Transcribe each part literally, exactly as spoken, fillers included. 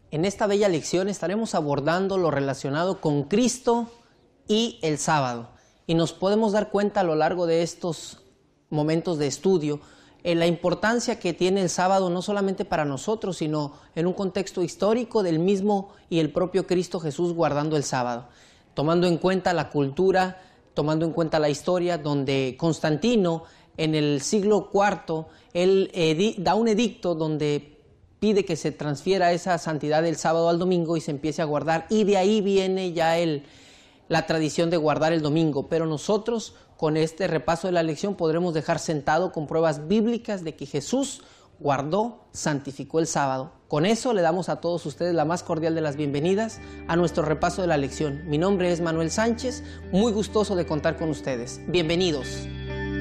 En esta bella lección estaremos abordando lo relacionado con Cristo y el sábado. Y nos podemos dar cuenta a lo largo de estos momentos de estudio en la importancia que tiene el sábado no solamente para nosotros, sino en un contexto histórico del mismo y el propio Cristo Jesús guardando el sábado. Tomando en cuenta la cultura, tomando en cuenta la historia, donde Constantino en el siglo cuarto, él da un edicto donde pide que se transfiera esa santidad del sábado al domingo y se empiece a guardar, y de ahí viene ya el, la tradición de guardar el domingo. Pero nosotros, con este repaso de la lección, podremos dejar sentado con pruebas bíblicas de que Jesús guardó, santificó el sábado. Con eso le damos a todos ustedes la más cordial de las bienvenidas a nuestro repaso de la lección. Mi nombre es Manuel Sánchez, muy gustoso de contar con ustedes. Bienvenidos.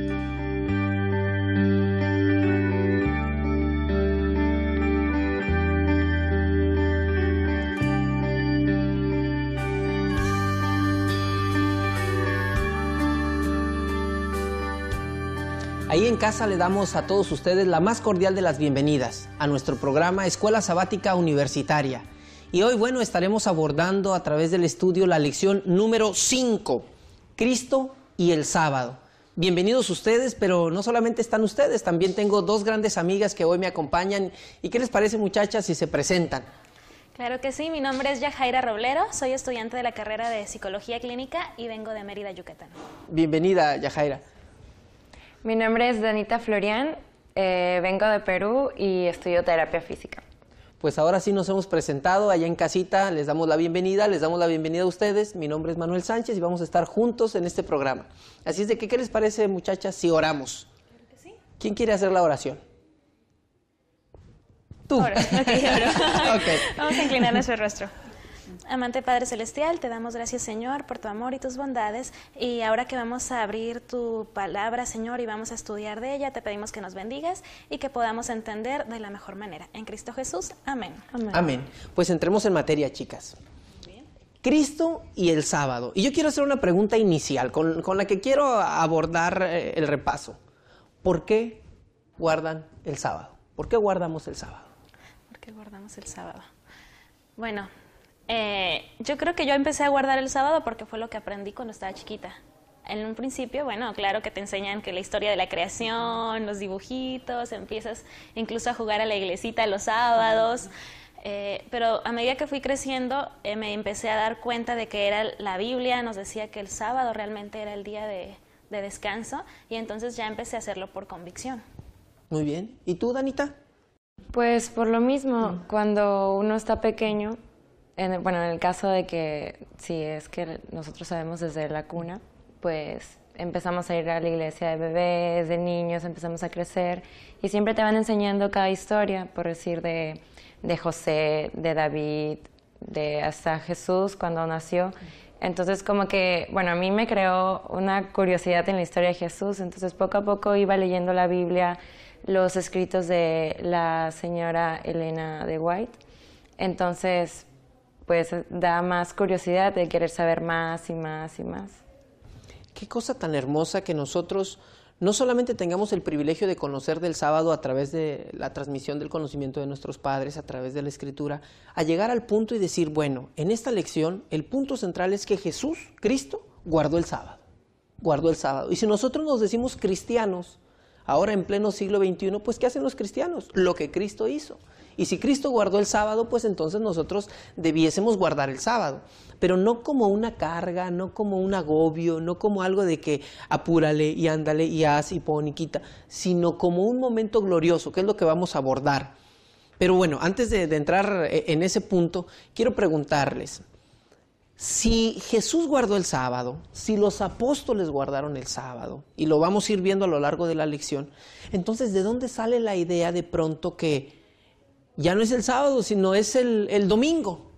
Ahí en casa le damos a todos ustedes la más cordial de las bienvenidas a nuestro programa Escuela Sabática Universitaria. Y hoy, bueno, estaremos abordando a través del estudio la lección número cinco, Cristo y el sábado. Bienvenidos ustedes, pero no solamente están ustedes, también tengo dos grandes amigas que hoy me acompañan. ¿Y qué les parece, muchachas, si se presentan? Claro que sí, mi nombre es Yajaira Roblero, soy estudiante de la carrera de Psicología Clínica y vengo de Mérida, Yucatán. Bienvenida, Yajaira. Mi nombre es Danita Florian, eh, vengo de Perú y estudio terapia física. Pues ahora sí nos hemos presentado, allá en casita les damos la bienvenida, les damos la bienvenida a ustedes. Mi nombre es Manuel Sánchez y vamos a estar juntos en este programa. Así es de que, ¿qué les parece, muchachas, si oramos? Claro que sí. ¿Quién quiere hacer la oración? Tú. Ahora, okay, ahora. Okay. Vamos a inclinar nuestro rostro. Amante Padre Celestial, te damos gracias, Señor, por tu amor y tus bondades, y ahora que vamos a abrir tu palabra, Señor, y vamos a estudiar de ella, te pedimos que nos bendigas y que podamos entender de la mejor manera. En Cristo Jesús, amén. Amén. Amén. Pues entremos en materia, chicas. Bien. Cristo y el sábado. Y yo quiero hacer una pregunta inicial con, con la que quiero abordar eh, el repaso. ¿Por qué guardan el sábado? ¿Por qué guardamos el sábado? ¿Por qué guardamos el sábado? Bueno... Eh, yo creo que yo empecé a guardar el sábado porque fue lo que aprendí cuando estaba chiquita. En un principio, bueno, claro que te enseñan que la historia de la creación, los dibujitos, empiezas incluso a jugar a la iglesita los sábados, eh, pero a medida que fui creciendo eh, me empecé a dar cuenta de que era la Biblia, nos decía que el sábado realmente era el día de, de descanso, y entonces ya empecé a hacerlo por convicción. Muy bien. ¿Y tú, Danita? Pues por lo mismo, mm. cuando uno está pequeño, En, bueno, en el caso de que, si es que nosotros sabemos desde la cuna, pues empezamos a ir a la iglesia de bebés, de niños, empezamos a crecer y siempre te van enseñando cada historia, por decir, de, de José, de David, de hasta Jesús cuando nació. Entonces como que, bueno, a mí me creó una curiosidad en la historia de Jesús, entonces poco a poco iba leyendo la Biblia, los escritos de la señora Elena de White, entonces pues da más curiosidad de querer saber más y más y más. Qué cosa tan hermosa que nosotros no solamente tengamos el privilegio de conocer del sábado a través de la transmisión del conocimiento de nuestros padres, a través de la Escritura, a llegar al punto y decir, bueno, en esta lección el punto central es que Jesús, Cristo, guardó el sábado, guardó el sábado. Y si nosotros nos decimos cristianos, ahora en pleno siglo veintiuno, pues ¿qué hacen los cristianos? Lo que Cristo hizo. Y si Cristo guardó el sábado, pues entonces nosotros debiésemos guardar el sábado. Pero no como una carga, no como un agobio, no como algo de que apúrale y ándale y haz y pon y quita, sino como un momento glorioso, que es lo que vamos a abordar. Pero bueno, antes de, de entrar en ese punto, quiero preguntarles, si Jesús guardó el sábado, si los apóstoles guardaron el sábado, y lo vamos a ir viendo a lo largo de la lección, entonces ¿de dónde sale la idea de pronto que ya no es el sábado, sino es el, el domingo?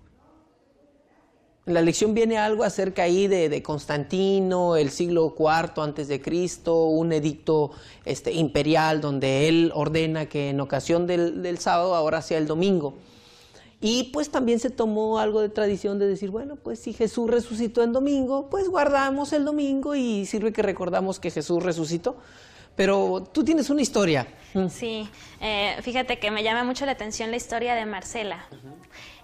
En la lección viene algo acerca ahí de, de Constantino, el siglo cuarto antes de Cristo, un edicto este, imperial donde él ordena que en ocasión del, del sábado ahora sea el domingo. Y pues también se tomó algo de tradición de decir, bueno, pues si Jesús resucitó en domingo, pues guardamos el domingo y sirve que recordamos que Jesús resucitó. Pero tú tienes una historia. Sí, eh, fíjate que me llama mucho la atención la historia de Marcela. Uh-huh.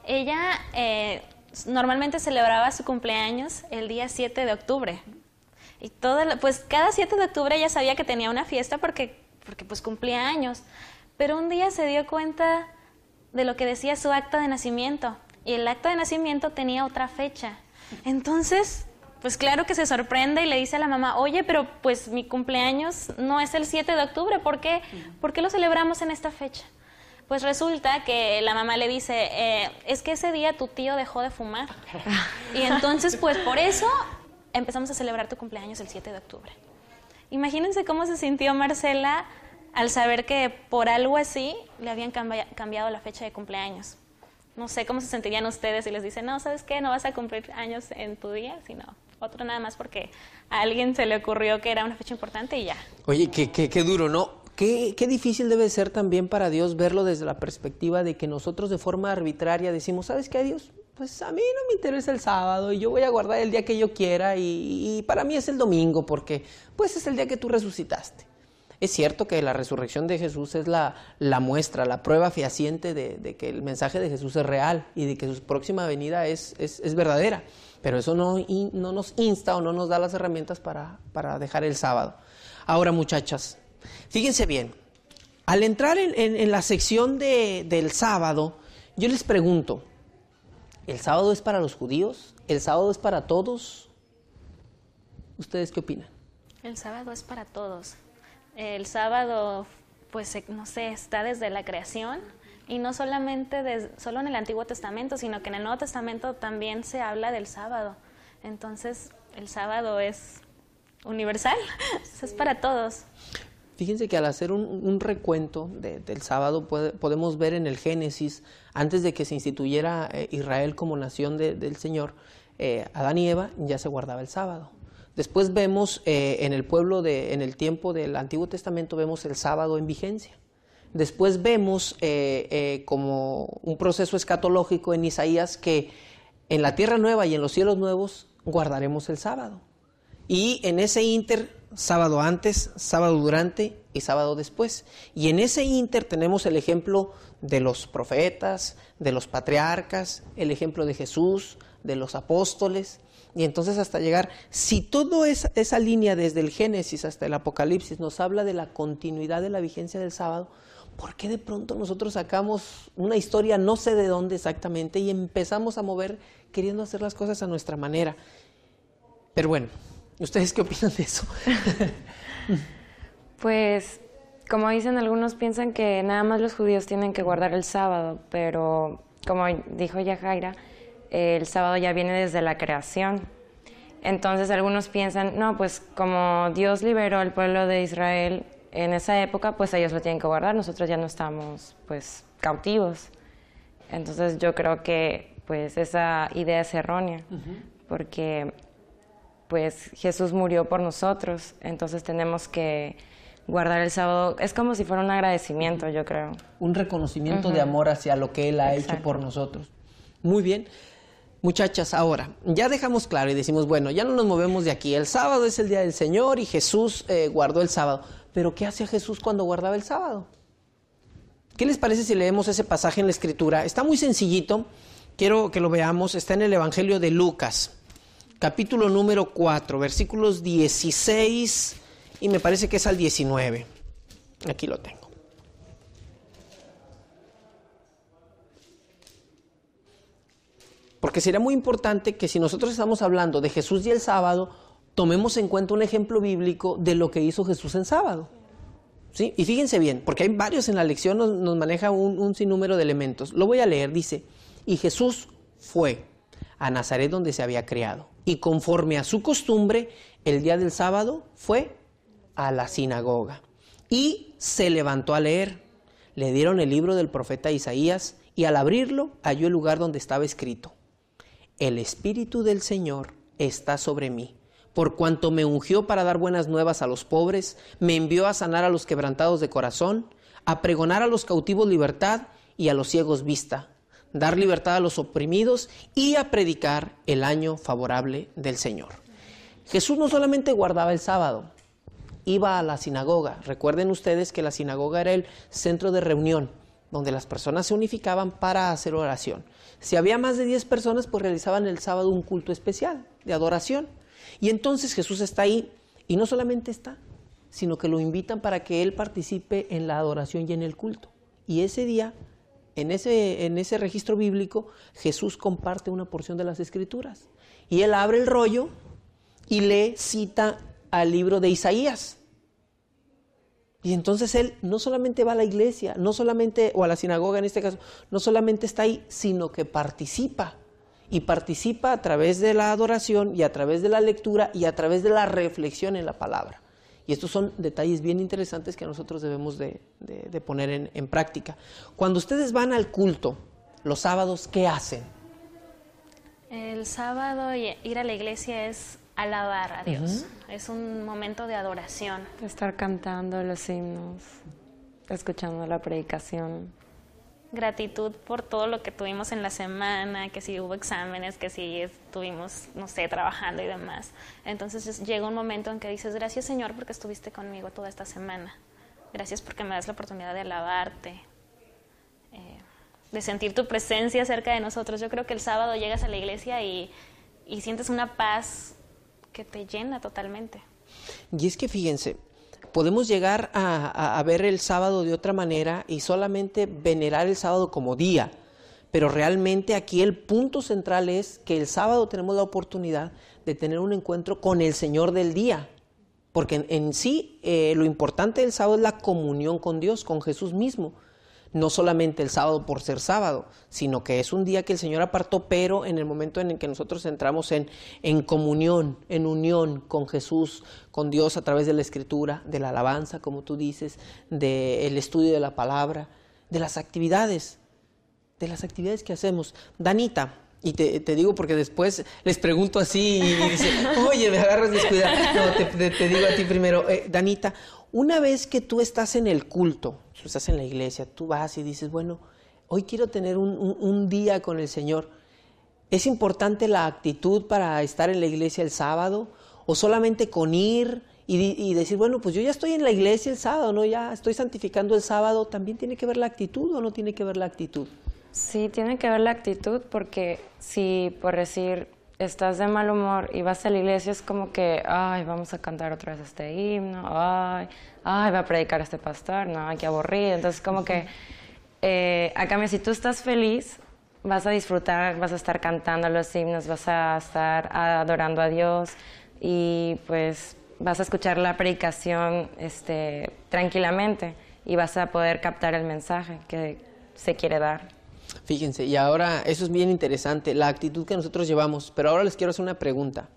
Ella eh, normalmente celebraba su cumpleaños el día siete de octubre. Y todo, pues cada siete de octubre ella sabía que tenía una fiesta porque, porque pues cumplía años. Pero un día se dio cuenta de lo que decía su acta de nacimiento. Y el acta de nacimiento tenía otra fecha. Entonces, pues claro que se sorprende y le dice a la mamá, oye, pero pues mi cumpleaños no es el siete de octubre, ¿por qué? ¿Por qué lo celebramos en esta fecha? Pues resulta que la mamá le dice, eh, es que ese día tu tío dejó de fumar. Y entonces, pues por eso empezamos a celebrar tu cumpleaños el siete de octubre. Imagínense cómo se sintió Marcela al saber que por algo así le habían cambi- cambiado la fecha de cumpleaños. No sé cómo se sentirían ustedes si les dicen, no, ¿sabes qué? No vas a cumplir años en tu día, sino otro nada más porque a alguien se le ocurrió que era una fecha importante y ya. Oye, qué, qué, qué duro, ¿no? Qué, qué difícil debe ser también para Dios verlo desde la perspectiva de que nosotros de forma arbitraria decimos, ¿sabes qué, Dios? Pues a mí no me interesa el sábado y yo voy a guardar el día que yo quiera y, y para mí es el domingo porque pues es el día que tú resucitaste. Es cierto que la resurrección de Jesús es la, la muestra, la prueba fehaciente de, de que el mensaje de Jesús es real y de que su próxima venida es, es, es verdadera, pero eso no, in, no nos insta o no nos da las herramientas para, para dejar el sábado. Ahora, muchachas, fíjense bien, al entrar en, en, en la sección de, del sábado, yo les pregunto, ¿el sábado es para los judíos? ¿El sábado es para todos? ¿Ustedes qué opinan? El sábado es para todos. El sábado, pues, no sé, está desde la creación y no solamente de, solo en el Antiguo Testamento, sino que en el Nuevo Testamento también se habla del sábado. Entonces, el sábado es universal, es para todos. Fíjense que al hacer un, un recuento de, del sábado puede, podemos ver en el Génesis, antes de que se instituyera eh, Israel como nación de, del Señor, eh, Adán y Eva ya se guardaba el sábado. Después vemos eh, en el pueblo, de, en el tiempo del Antiguo Testamento, vemos el sábado en vigencia. Después vemos eh, eh, como un proceso escatológico en Isaías que en la tierra nueva y en los cielos nuevos guardaremos el sábado. Y en ese ínter, sábado antes, sábado durante y sábado después. Y en ese ínter tenemos el ejemplo de los profetas, de los patriarcas, el ejemplo de Jesús, de los apóstoles. Y entonces hasta llegar, si toda esa, esa línea desde el Génesis hasta el Apocalipsis nos habla de la continuidad de la vigencia del sábado, ¿por qué de pronto nosotros sacamos una historia no sé de dónde exactamente y empezamos a mover queriendo hacer las cosas a nuestra manera? Pero bueno, ¿ustedes qué opinan de eso? Pues, como dicen, algunos piensan que nada más los judíos tienen que guardar el sábado, pero como dijo Yajaira, el sábado ya viene desde la creación. Entonces algunos piensan, no, pues como Dios liberó al pueblo de Israel en esa época, pues ellos lo tienen que guardar, nosotros ya no estamos pues cautivos. Entonces yo creo que pues esa idea es errónea, uh-huh. porque pues Jesús murió por nosotros, entonces tenemos que guardar el sábado. Es como si fuera un agradecimiento, yo creo. Un reconocimiento uh-huh. de amor hacia lo que Él ha Exacto. hecho por nosotros. Muy bien. Muchachas, ahora, ya dejamos claro y decimos, bueno, ya no nos movemos de aquí. El sábado es el día del Señor y Jesús eh, guardó el sábado. Pero ¿qué hacía Jesús cuando guardaba el sábado? ¿Qué les parece si leemos ese pasaje en la Escritura? Está muy sencillito, quiero que lo veamos. Está en el Evangelio de Lucas, capítulo número cuatro, versículos dieciséis y me parece que es al diecinueve. Aquí lo tengo. Porque sería muy importante que si nosotros estamos hablando de Jesús y el sábado, tomemos en cuenta un ejemplo bíblico de lo que hizo Jesús en sábado. ¿Sí? Y fíjense bien, porque hay varios en la lección, nos, nos maneja un, un sinnúmero de elementos. Lo voy a leer, dice, y Jesús fue a Nazaret donde se había criado, y conforme a su costumbre, el día del sábado fue a la sinagoga, y se levantó a leer. Le dieron el libro del profeta Isaías, y al abrirlo halló el lugar donde estaba escrito, el Espíritu del Señor está sobre mí, por cuanto me ungió para dar buenas nuevas a los pobres, me envió a sanar a los quebrantados de corazón, a pregonar a los cautivos libertad y a los ciegos vista, dar libertad a los oprimidos y a predicar el año favorable del Señor. Jesús no solamente guardaba el sábado, iba a la sinagoga. Recuerden ustedes que la sinagoga era el centro de reunión, donde las personas se unificaban para hacer oración. Si había más de diez personas, pues realizaban el sábado un culto especial de adoración. Y entonces Jesús está ahí, y no solamente está, sino que lo invitan para que Él participe en la adoración y en el culto. Y ese día, en ese, en ese registro bíblico, Jesús comparte una porción de las Escrituras. Y Él abre el rollo y le cita al libro de Isaías. Y entonces Él no solamente va a la iglesia, no solamente, o a la sinagoga en este caso, no solamente está ahí, sino que participa. Y participa a través de la adoración y a través de la lectura y a través de la reflexión en la palabra. Y estos son detalles bien interesantes que nosotros debemos de, de, de poner en, en práctica. Cuando ustedes van al culto, los sábados, ¿qué hacen? El sábado ir a la iglesia es alabar a Dios. Uh-huh. Es un momento de adoración. Estar cantando los himnos, escuchando la predicación. Gratitud por todo lo que tuvimos en la semana, que si hubo exámenes, que si estuvimos, no sé, trabajando y demás. Entonces llega un momento en que dices, gracias Señor porque estuviste conmigo toda esta semana. Gracias porque me das la oportunidad de alabarte, eh, de sentir tu presencia cerca de nosotros. Yo creo que el sábado llegas a la iglesia y, y sientes una paz que te llena totalmente. Y es que fíjense, podemos llegar a, a, a ver el sábado de otra manera y solamente venerar el sábado como día, pero realmente aquí el punto central es que el sábado tenemos la oportunidad de tener un encuentro con el Señor del día, porque en, en sí eh, lo importante del sábado es la comunión con Dios, con Jesús mismo. No solamente el sábado por ser sábado, sino que es un día que el Señor apartó, pero en el momento en el que nosotros entramos en, en comunión, en unión con Jesús, con Dios a través de la Escritura, de la alabanza, como tú dices, del estudio de la palabra, de las actividades, de las actividades que hacemos. Danita, y te, te digo porque después les pregunto así y dicen, oye, me agarras descuidado. No, te, te, te digo a ti primero. Eh, Danita, una vez que tú estás en el culto, tú estás en la iglesia, tú vas y dices, bueno, hoy quiero tener un, un, un día con el Señor. ¿Es importante la actitud para estar en la iglesia el sábado? ¿O solamente con ir y, y decir, bueno, pues yo ya estoy en la iglesia el sábado, ¿no? Ya estoy santificando el sábado. ¿También tiene que ver la actitud o no tiene que ver la actitud? Sí, tiene que ver la actitud porque si, por decir, estás de mal humor y vas a la iglesia, es como que, ay, vamos a cantar otra vez este himno, ay, ay, va a predicar este pastor, no, qué aburrido. Entonces, como que, eh, a cambio, si tú estás feliz, vas a disfrutar, vas a estar cantando los himnos, vas a estar adorando a Dios y, pues, vas a escuchar la predicación este, tranquilamente y vas a poder captar el mensaje que se quiere dar. Fíjense, y ahora eso es bien interesante, la actitud que nosotros llevamos, pero ahora les quiero hacer una pregunta.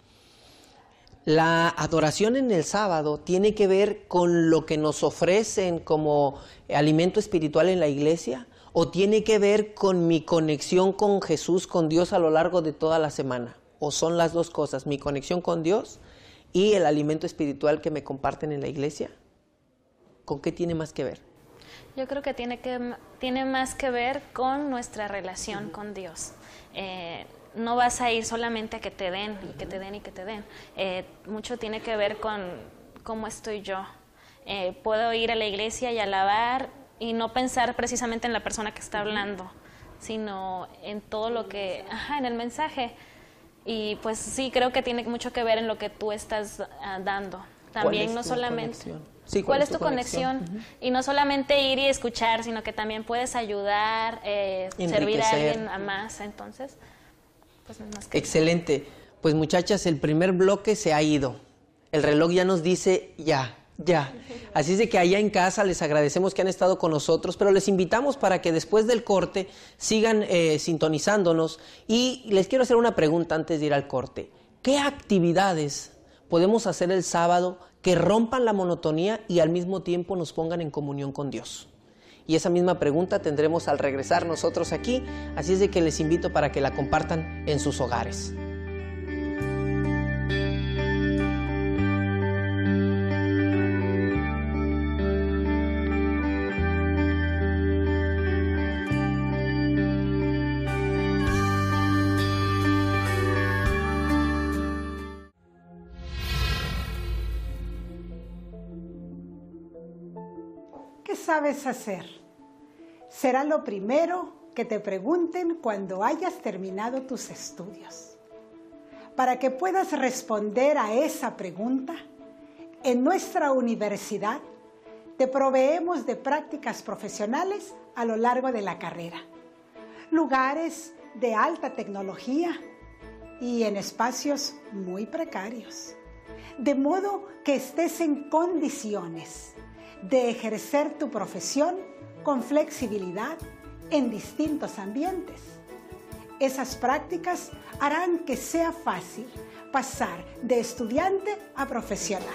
¿La adoración en el sábado tiene que ver con lo que nos ofrecen como alimento espiritual en la iglesia? ¿O tiene que ver con mi conexión con Jesús, con Dios a lo largo de toda la semana? ¿O son las dos cosas, mi conexión con Dios y el alimento espiritual que me comparten en la iglesia? ¿Con qué tiene más que ver? Yo creo que tiene, que tiene más que ver con nuestra relación uh-huh. con Dios. Eh, no vas a ir solamente a que te den y que te den y que te den. Eh, mucho tiene que ver con cómo estoy yo. Eh, puedo ir a la iglesia y alabar y no pensar precisamente en la persona que está hablando, sino en todo lo que, ajá, en el mensaje. Y pues sí, creo que tiene mucho que ver en lo que tú estás uh, dando. También no solamente... Sí, ¿Cuál, ¿Cuál es tu conexión? conexión? Uh-huh. Y no solamente ir y escuchar, sino que también puedes ayudar, eh, servir a alguien a más. Entonces, pues más que excelente. Nada. Pues muchachas, el primer bloque se ha ido. El reloj ya nos dice ya, ya. Así es de que allá en casa les agradecemos que han estado con nosotros, pero les invitamos para que después del corte sigan eh, sintonizándonos. Y les quiero hacer una pregunta antes de ir al corte. ¿Qué actividades podemos hacer el sábado que rompan la monotonía y al mismo tiempo nos pongan en comunión con Dios? Y esa misma pregunta tendremos al regresar nosotros aquí, así es de que les invito para que la compartan en sus hogares. ¿Qué sabes hacer? será lo primero que te pregunten cuando hayas terminado tus estudios. Para que puedas responder a esa pregunta, en nuestra universidad te proveemos de prácticas profesionales a lo largo de la carrera, lugares de alta tecnología y en espacios muy precarios, de modo que estés en condiciones de ejercer tu profesión con flexibilidad en distintos ambientes. Esas prácticas harán que sea fácil pasar de estudiante a profesional.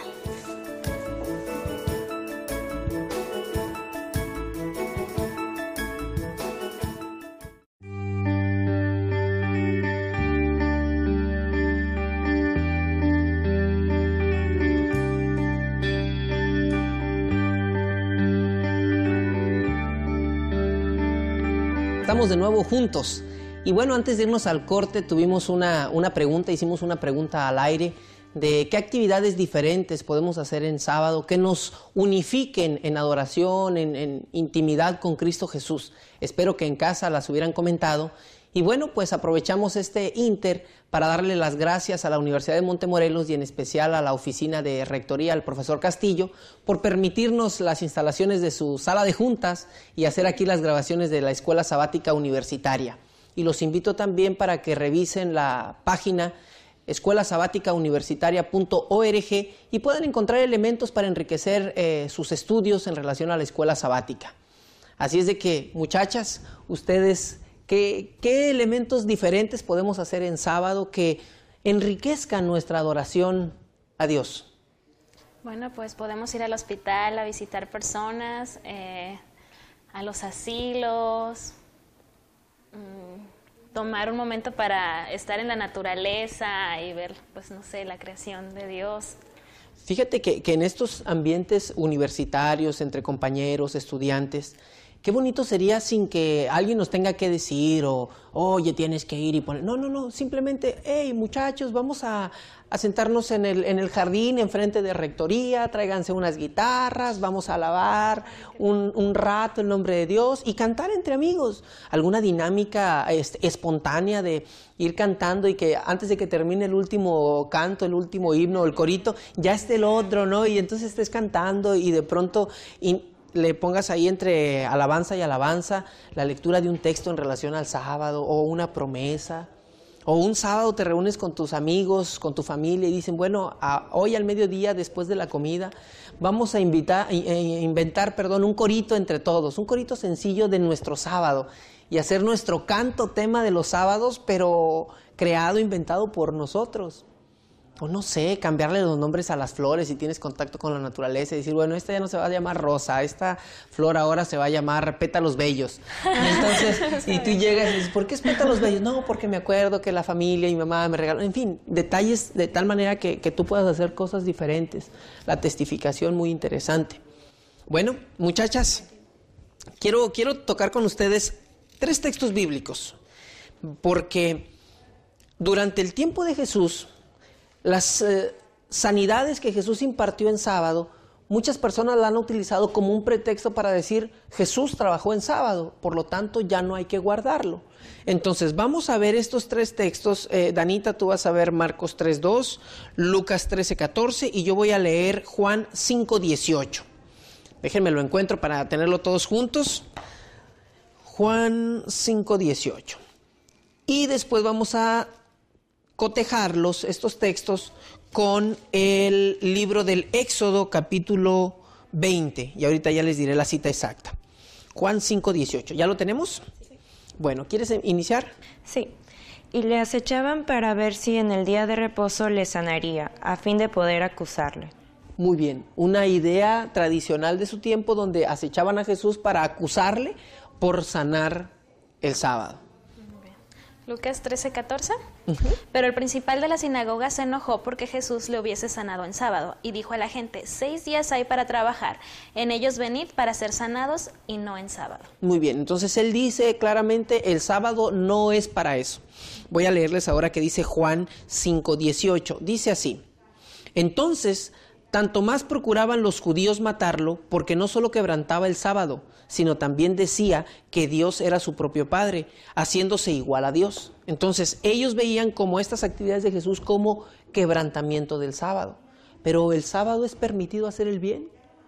Estamos de nuevo juntos. Y bueno, antes de irnos al corte tuvimos una, una pregunta, hicimos una pregunta al aire de qué actividades diferentes podemos hacer en sábado que nos unifiquen en adoración, en, en intimidad con Cristo Jesús. Espero que en casa las hubieran comentado. Y bueno, pues aprovechamos este inter para darle las gracias a la Universidad de Montemorelos y en especial a la oficina de rectoría, al profesor Castillo, por permitirnos las instalaciones de su sala de juntas y hacer aquí las grabaciones de la Escuela Sabática Universitaria. Y los invito también para que revisen la página escuela sabática universitaria punto org y puedan encontrar elementos para enriquecer eh, sus estudios en relación a la escuela sabática. Así es de que, muchachas, ustedes, ¿qué, qué elementos diferentes podemos hacer en sábado que enriquezcan nuestra adoración a Dios? Bueno, pues podemos ir al hospital a visitar personas, eh, a los asilos, tomar un momento para estar en la naturaleza y ver, pues no sé, la creación de Dios. Fíjate que, que en estos ambientes universitarios, entre compañeros, estudiantes, qué bonito sería sin que alguien nos tenga que decir o, oye, tienes que ir y poner... No, no, no, simplemente, hey, muchachos, vamos a, a sentarnos en el, en el jardín enfrente de rectoría, tráiganse unas guitarras, vamos a alabar un, un rato el nombre de Dios y cantar entre amigos. Alguna dinámica este, espontánea de ir cantando y que antes de que termine el último canto, el último himno, el corito, ya esté el otro, ¿no? Y entonces estés cantando y de pronto... Y, le pongas ahí entre alabanza y alabanza la lectura de un texto en relación al sábado o una promesa. O un sábado te reúnes con tus amigos, con tu familia y dicen, bueno, a, hoy al mediodía después de la comida vamos a invitar, eh, inventar perdón, un corito entre todos, un corito sencillo de nuestro sábado y hacer nuestro canto tema de los sábados, pero creado, inventado por nosotros. O no sé, cambiarle los nombres a las flores si tienes contacto con la naturaleza y decir, bueno, esta ya no se va a llamar rosa, esta flor ahora se va a llamar pétalos bellos. Y entonces, y tú llegas y dices, ¿por qué es pétalos bellos? No, porque me acuerdo que la familia y mi mamá me regaló. En fin, detalles de tal manera que, que tú puedas hacer cosas diferentes. La testificación muy interesante. Bueno, muchachas, quiero, quiero tocar con ustedes tres textos bíblicos, porque durante el tiempo de Jesús, las eh, sanidades que Jesús impartió en sábado, muchas personas la han utilizado como un pretexto para decir, Jesús trabajó en sábado, por lo tanto ya no hay que guardarlo. Entonces vamos a ver estos tres textos. eh, Danita, tú vas a ver Marcos tres dos, Lucas trece catorce y yo voy a leer Juan cinco dieciocho. Déjenme lo encuentro para tenerlo todos juntos. Juan cinco dieciocho. Y después vamos a cotejarlos, estos textos, con el libro del Éxodo capítulo veinte. Y ahorita ya les diré la cita exacta. Juan cinco dieciocho. ¿Ya lo tenemos? Sí. Bueno, ¿quieres iniciar? Sí. Y le acechaban para ver si en el día de reposo le sanaría, a fin de poder acusarle. Muy bien. Una idea tradicional de su tiempo donde acechaban a Jesús para acusarle por sanar el sábado. Lucas trece catorce. Uh-huh. Pero el principal de la sinagoga se enojó porque Jesús le hubiese sanado en sábado y dijo a la gente, seis días hay para trabajar, en ellos venid para ser sanados y no en sábado. Muy bien, entonces él dice claramente el sábado no es para eso. Voy a leerles ahora que dice Juan cinco dieciocho. Dice así, entonces Tanto más procuraban los judíos matarlo, porque no solo quebrantaba el sábado, sino también decía que Dios era su propio Padre, haciéndose igual a Dios. Entonces, ellos veían como estas actividades de Jesús como quebrantamiento del sábado. Pero ¿el sábado es permitido hacer el bien?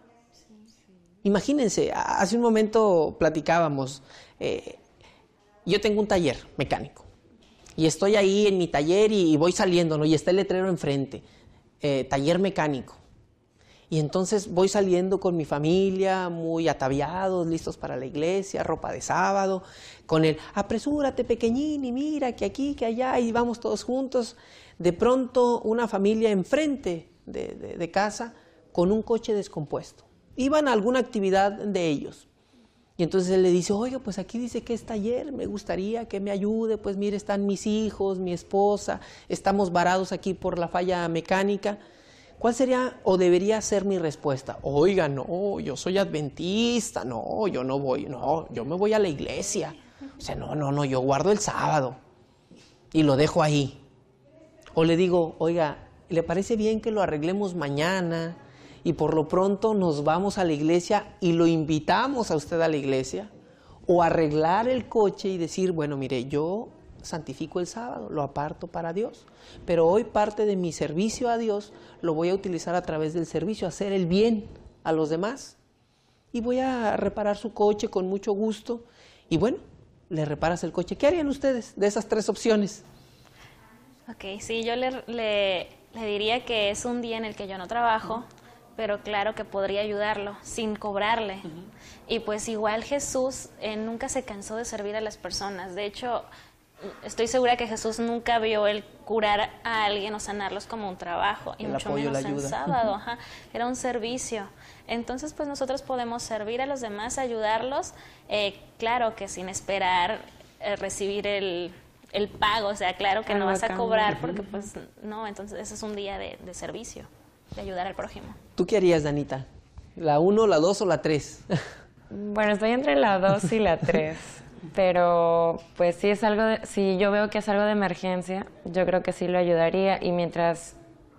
Imagínense, hace un momento platicábamos, eh, yo tengo un taller mecánico y estoy ahí en mi taller y, y voy saliendo, ¿no? Y está el letrero enfrente, eh, taller mecánico. Y entonces voy saliendo con mi familia, muy ataviados, listos para la iglesia, ropa de sábado, con el apresúrate pequeñín y mira que aquí, que allá, y vamos todos juntos. De pronto una familia enfrente de, de, de casa con un coche descompuesto. Iban a alguna actividad de ellos. Y entonces él le dice, oiga, pues aquí dice que es taller, me gustaría que me ayude, pues mire, están mis hijos, mi esposa, estamos varados aquí por la falla mecánica. ¿Cuál sería o debería ser mi respuesta? Oiga, no, yo soy adventista, no, yo no voy, no, yo me voy a la iglesia. O sea, no, no, no, yo guardo el sábado y lo dejo ahí. O le digo, oiga, ¿le parece bien que lo arreglemos mañana? Y por lo pronto nos vamos a la iglesia y lo invitamos a usted a la iglesia, o arreglar el coche y decir, bueno, mire, yo santifico el sábado, lo aparto para Dios, pero hoy parte de mi servicio a Dios lo voy a utilizar a través del servicio, hacer el bien a los demás. Y voy a reparar su coche con mucho gusto. Y bueno, le reparas el coche. ¿Qué harían ustedes de esas tres opciones? Ok, sí, yo le, le, le diría que es un día en el que yo no trabajo, pero claro que podría ayudarlo sin cobrarle. Uh-huh. Y pues igual Jesús eh, nunca se cansó de servir a las personas. De hecho, estoy segura que Jesús nunca vio el curar a alguien o sanarlos como un trabajo, y el mucho apoyo, menos en sábado. Uh-huh. Ajá, era un servicio. Entonces, pues nosotros podemos servir a los demás, ayudarlos, eh, claro que sin esperar eh, recibir el, el pago. O sea, claro que no vas a cobrar porque pues no, entonces ese es un día de, de servicio, de ayudar al prójimo. ¿Tú qué harías, Danita? ¿La uno, la dos o la tres? Bueno, estoy entre la dos y la tres, pero pues sí es algo de, si yo veo que es algo de emergencia, yo creo que sí lo ayudaría, y mientras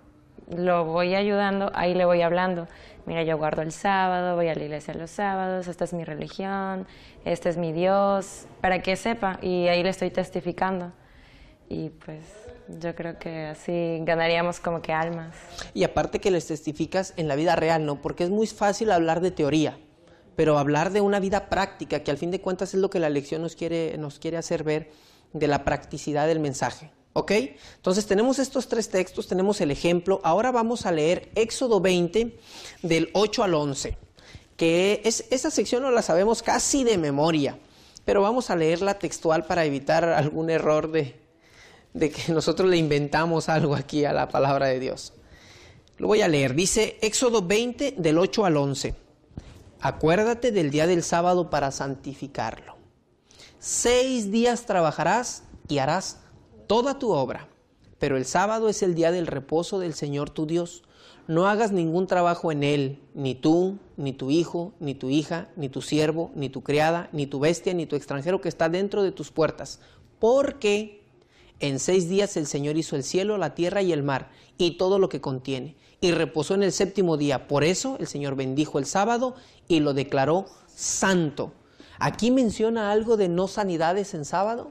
lo voy ayudando, ahí le voy hablando. Mira, yo guardo el sábado, voy a la iglesia los sábados, esta es mi religión, este es mi Dios, para que sepa, y ahí le estoy testificando. Y pues yo creo que así ganaríamos como que almas. Y aparte que les testificas en la vida real, ¿no? Porque es muy fácil hablar de teoría, pero hablar de una vida práctica, que al fin de cuentas es lo que la lección nos quiere, nos quiere hacer ver, de la practicidad del mensaje. ¿Ok? Entonces tenemos estos tres textos, tenemos el ejemplo. Ahora vamos a leer Éxodo veinte, del ocho al once, que es, esa sección no la sabemos casi de memoria, pero vamos a leerla textual para evitar algún error de, de que nosotros le inventamos algo aquí a la palabra de Dios. Lo voy a leer. Dice Éxodo veinte, del ocho al once. Acuérdate del día del sábado para santificarlo. Seis días trabajarás y harás toda tu obra, pero el sábado es el día del reposo del Señor tu Dios. No hagas ningún trabajo en él, ni tú, ni tu hijo, ni tu hija, ni tu siervo, ni tu criada, ni tu bestia, ni tu extranjero que está dentro de tus puertas, porque en seis días el Señor hizo el cielo, la tierra y el mar, y todo lo que contiene, y reposó en el séptimo día. Por eso el Señor bendijo el sábado y lo declaró santo. ¿Aquí menciona algo de no sanidades en sábado?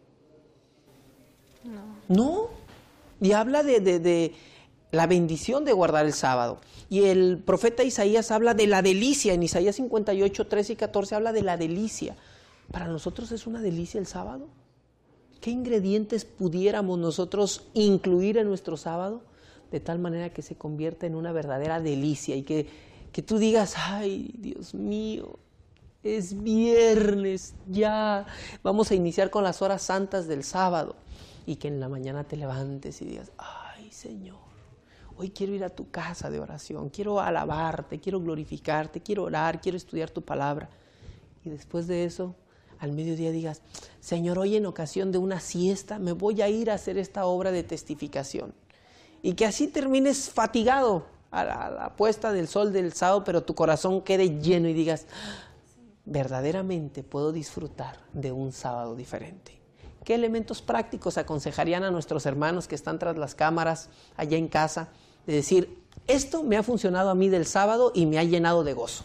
No. No, y habla de, de, de la bendición de guardar el sábado. Y el profeta Isaías habla de la delicia. En Isaías cincuenta y ocho, trece y catorce habla de la delicia. ¿Para nosotros es una delicia el sábado? ¿Qué ingredientes pudiéramos nosotros incluir en nuestro sábado de tal manera que se convierta en una verdadera delicia y que, que tú digas, ay, Dios mío, es viernes, ya vamos a iniciar con las horas santas del sábado? Y que en la mañana te levantes y digas, ay, Señor, hoy quiero ir a tu casa de oración, quiero alabarte, quiero glorificarte, quiero orar, quiero estudiar tu palabra. Y después de eso, al mediodía digas, Señor, hoy en ocasión de una siesta me voy a ir a hacer esta obra de testificación. Y que así termines fatigado a la, a la puesta del sol del sábado, pero tu corazón quede lleno y digas, verdaderamente puedo disfrutar de un sábado diferente. ¿Qué elementos prácticos aconsejarían a nuestros hermanos que están tras las cámaras allá en casa? De decir, Esto me ha funcionado a mí del sábado y me ha llenado de gozo.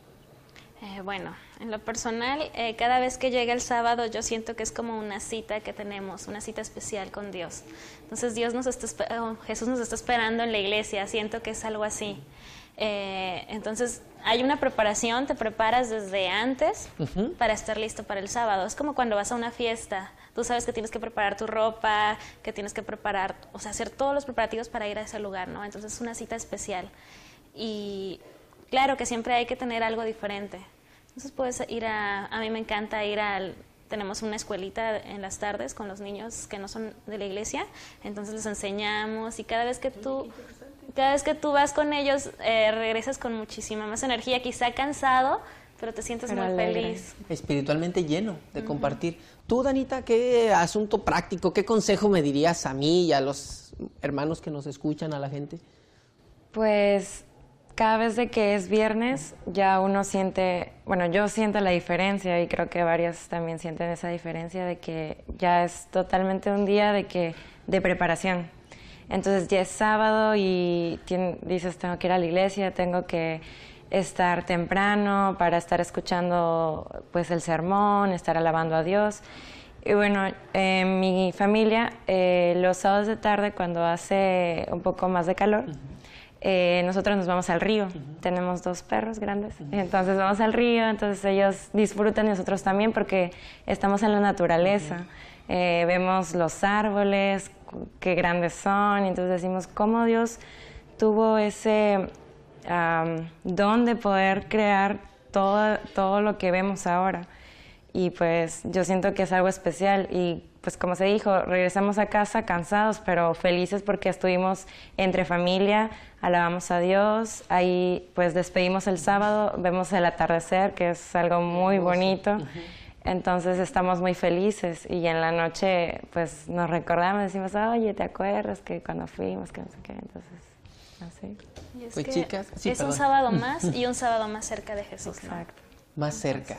Eh, bueno, en lo personal, eh, cada vez que llega el sábado yo siento que es como una cita que tenemos, una cita especial con Dios. Entonces Dios nos está, oh, Jesús nos está esperando en la iglesia, siento que es algo así. Eh, entonces hay una preparación, te preparas desde antes uh-huh. para estar listo para el sábado. Es como cuando vas a una fiesta, tú sabes que tienes que preparar tu ropa, que tienes que preparar, o sea, hacer todos los preparativos para ir a ese lugar, ¿no? Entonces es una cita especial. Y claro que siempre hay que tener algo diferente. Entonces puedes ir a, a mí me encanta ir al, tenemos una escuelita en las tardes con los niños que no son de la iglesia, entonces les enseñamos y cada vez que tú, cada vez que tú vas con ellos, eh, regresas con muchísima más energía, quizá cansado, pero te sientes pero muy alegre. Feliz. Espiritualmente lleno de uh-huh. compartir. Tú, Danita, ¿qué asunto práctico, qué consejo me dirías a mí y a los hermanos que nos escuchan, a la gente? Pues cada vez de que es viernes ya uno siente, bueno, yo siento la diferencia y creo que varios también sienten esa diferencia de que ya es totalmente un día de que de preparación. Entonces ya es sábado y tiene, dices, tengo que ir a la iglesia, tengo que estar temprano para estar escuchando pues el sermón, estar alabando a Dios. Y bueno, en mi familia, eh, los sábados de tarde cuando hace un poco más de calor, uh-huh. Eh, nosotros nos vamos al río, uh-huh. tenemos dos perros grandes, uh-huh. entonces vamos al río, entonces ellos disfrutan y nosotros también porque estamos en la naturaleza, uh-huh. eh, vemos los árboles, qué grandes son, y entonces decimos cómo Dios tuvo ese um, don de poder crear todo, todo lo que vemos ahora, y pues yo siento que es algo especial y pues como se dijo, regresamos a casa cansados, pero felices porque estuvimos entre familia, alabamos a Dios, ahí pues despedimos el sábado, vemos el atardecer, que es algo muy bonito, uh-huh. entonces estamos muy felices y en la noche pues nos recordamos, decimos, oye, ¿te acuerdas que cuando fuimos, que no sé qué? Entonces, así. Y es pues que chicas, sí, es perdón. un sábado más y un sábado más cerca de Jesús. Exacto. ¿No? Más cerca.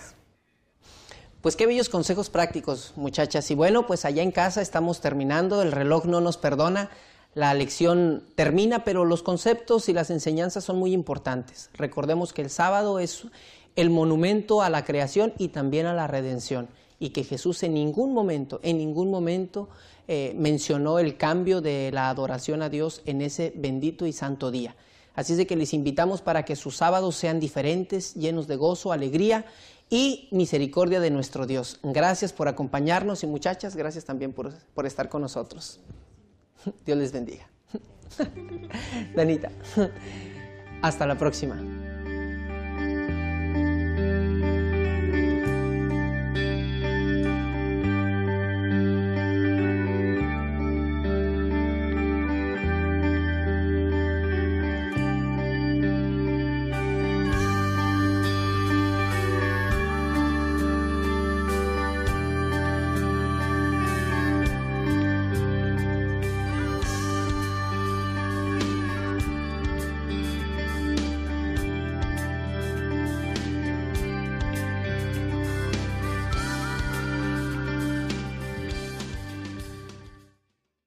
Pues qué bellos consejos prácticos, muchachas. Y bueno, pues allá en casa estamos terminando, el reloj no nos perdona, la lección termina, pero los conceptos y las enseñanzas son muy importantes. Recordemos que el sábado es el monumento a la creación y también a la redención, y que Jesús en ningún momento, en ningún momento eh, mencionó el cambio de la adoración a Dios en ese bendito y santo día. Así es de que les invitamos para que sus sábados sean diferentes, llenos de gozo, alegría y misericordia de nuestro Dios. Gracias por acompañarnos y muchachas, gracias también por, por estar con nosotros. Dios les bendiga. Danita, hasta la próxima.